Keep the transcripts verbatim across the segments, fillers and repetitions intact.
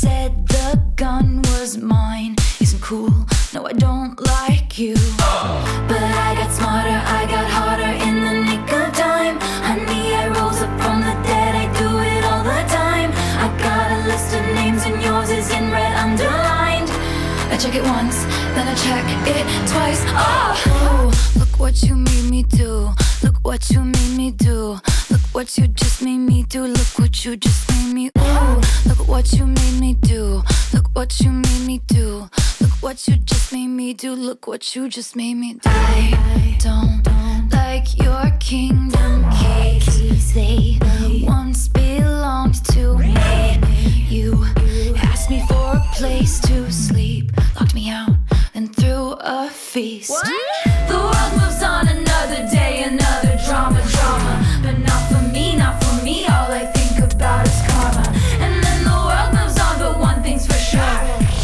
said the gun was mine. Isn't cool, no I don't like you. But I got smarter, I got harder in the nick of time. Honey, I rose up from the dead, I do it all the time. I got a list of names and yours is in red underlined. I check it once, then I check it twice. Oh, oh, look what you made me do. Look what you made me do. Look what you just made me do. Look what you just made me. Ooh, look what you made me do. Look what you made me do. Look what you just made me do. Look what you just made me do. I don't like your kingdom keys. They once belonged to me. You asked me for a place to sleep, locked me out, then threw a feast. What? The world moves on, another day, another drama, drama. But not for me, not for me, all I think about is karma. And then the world moves on, but one thing's for sure.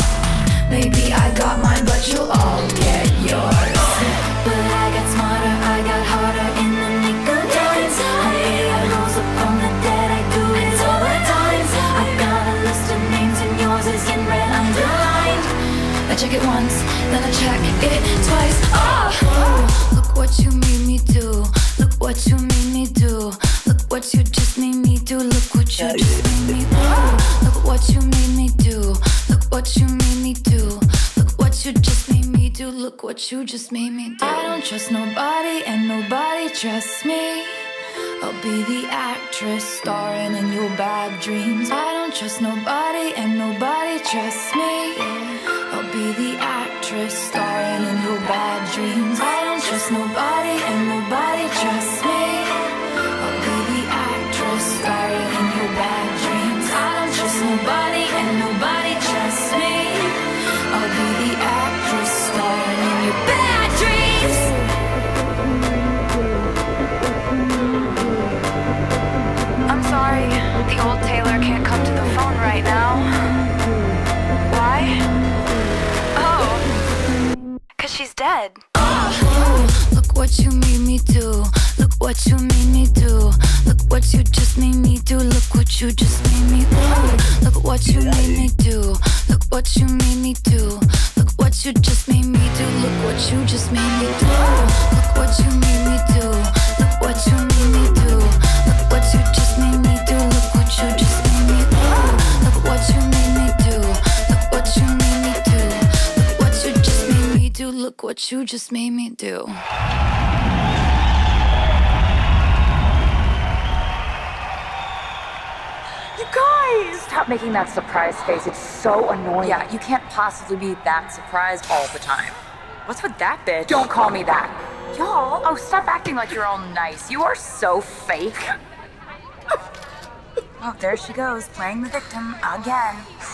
Maybe I got mine, but you'll all get yours. But I got smarter, I got harder in the nick of time. Honey, I rose up from the dead, I do it all the time. I got a list of names and yours is in red underlined. I check it once, then I check it twice. Oh, oh, look what you made me do. Look what you made me do. Look what you just made me do. Look what you just made me do. Look what you made me do. Look what you made me do. Look what you just made me do. Look what you just made me do. I don't trust nobody and nobody trusts me. I'll be the actress starring in your bad dreams. I don't trust nobody and nobody trusts me. I'll be the actress starring in your bad dreams. I don't trust nobody and nobody trusts me. I'll be the actress starring in your bad dreams. I don't trust nobody and nobody trusts me. I'll be the actress starring in your bad dreams. I'm sorry, the old Taylor can't come to the phone right now. Why? Oh, cause she's dead. Oh, look what you made me do. Look what you made me do. Look what you just made me do. Look what you just made me do. Look what you made me do. Look what you made me do. Look what you just made me do. Look what you just made me do. Look what you made me do. Look what you made me do. Look what you just made me do. Look what you just made me do. Look what you made me do. Look what you made me do. Look what you just made me do. Look what you just made me do. You guys! Stop making that surprise face. It's so annoying. Yeah, you can't possibly be that surprised all the time. What's with that bitch? Don't call me that. Y'all, oh, stop acting like you're all nice. You are so fake. Oh, there she goes, playing the victim again.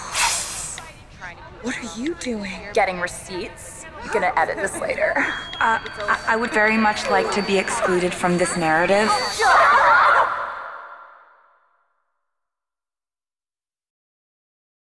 What are you doing? Getting receipts. You're gonna edit this later. Uh, I, I would very much like to be excluded from this narrative. Shut